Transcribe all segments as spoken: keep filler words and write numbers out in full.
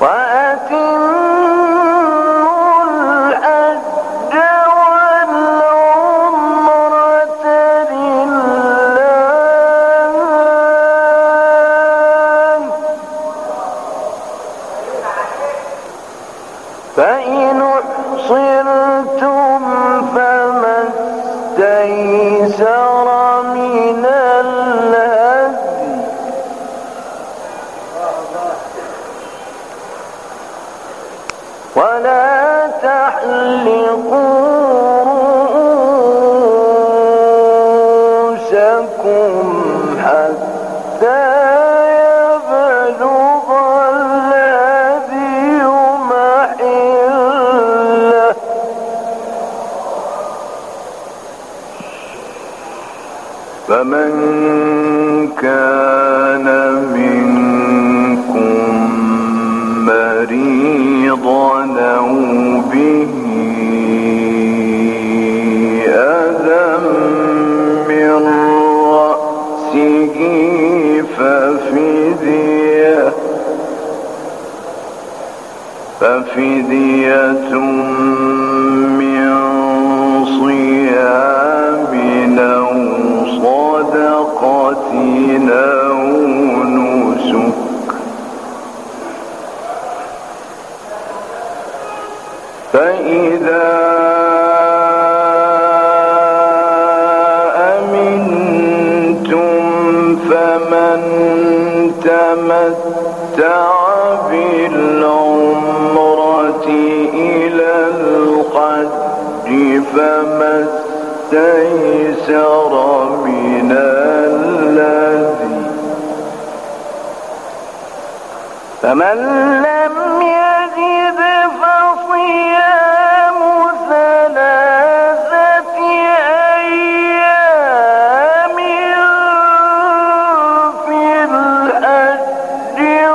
فإن أحصرتم فما استيسر من الهدي ولا تحلقوا رؤوسكم حتى يبلغ الهدي محله فمن كان منكم مريضا أو به أذى من رأسه ففدية ففدية من صيام أو صدقة أو نسك فإذا أمنتم فمن تمتع بالعمرة إلى الحج فما استيسر من الهدي فمن لم يجد فصيام ثلاثة أيام في الحج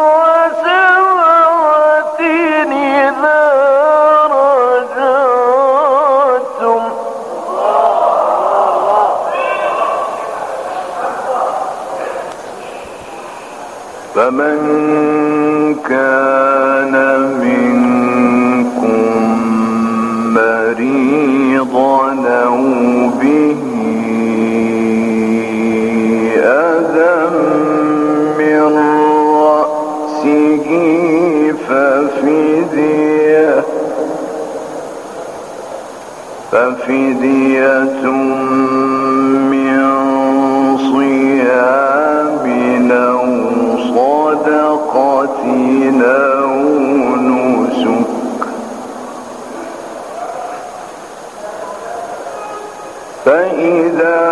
وسبعة إذا رجعتم فمن كان منكم مريضا أو به أذى من رأسه ففدية ففدية من صيام أو صدقة أو نسك فإذا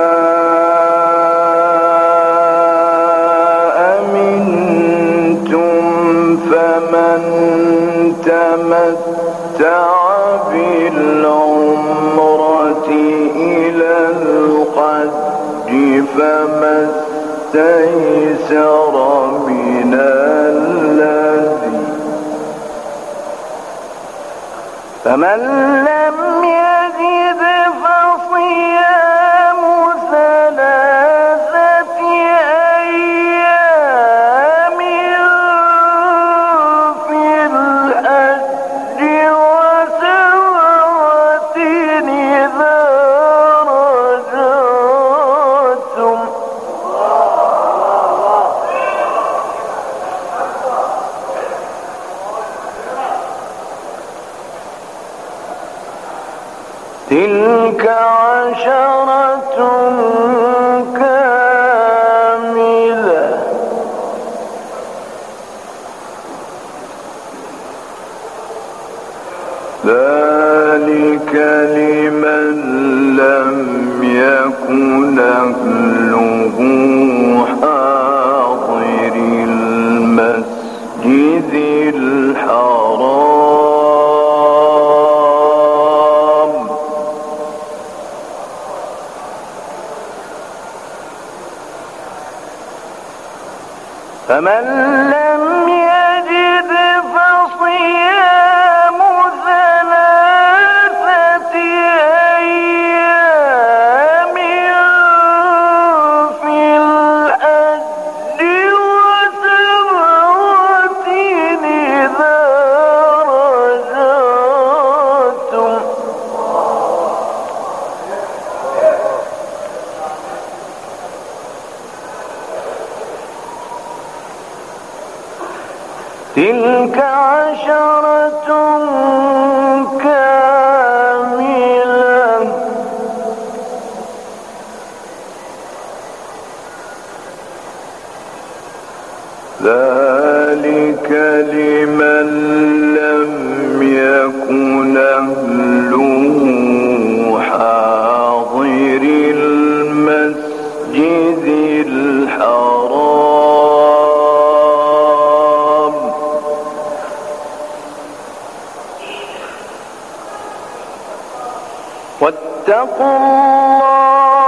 أمنتم فمن تمتع بالعمرة إلى الحج فما استيسر من الهدي فمن لم يجد فصيام ثلاثة أيام في الحج وسبعة إذا رجعتم تلك عشرة كاملة ذلك لمن لم يكن أهله حاضر المسجد الحرام فمن لم يجد فصيام ثلاثة أيام في الحج وسبعة إذا تلك عشرة كاملة ذلك لمن لم يكن أهله حاضر المسجد الحرام واتقوا الله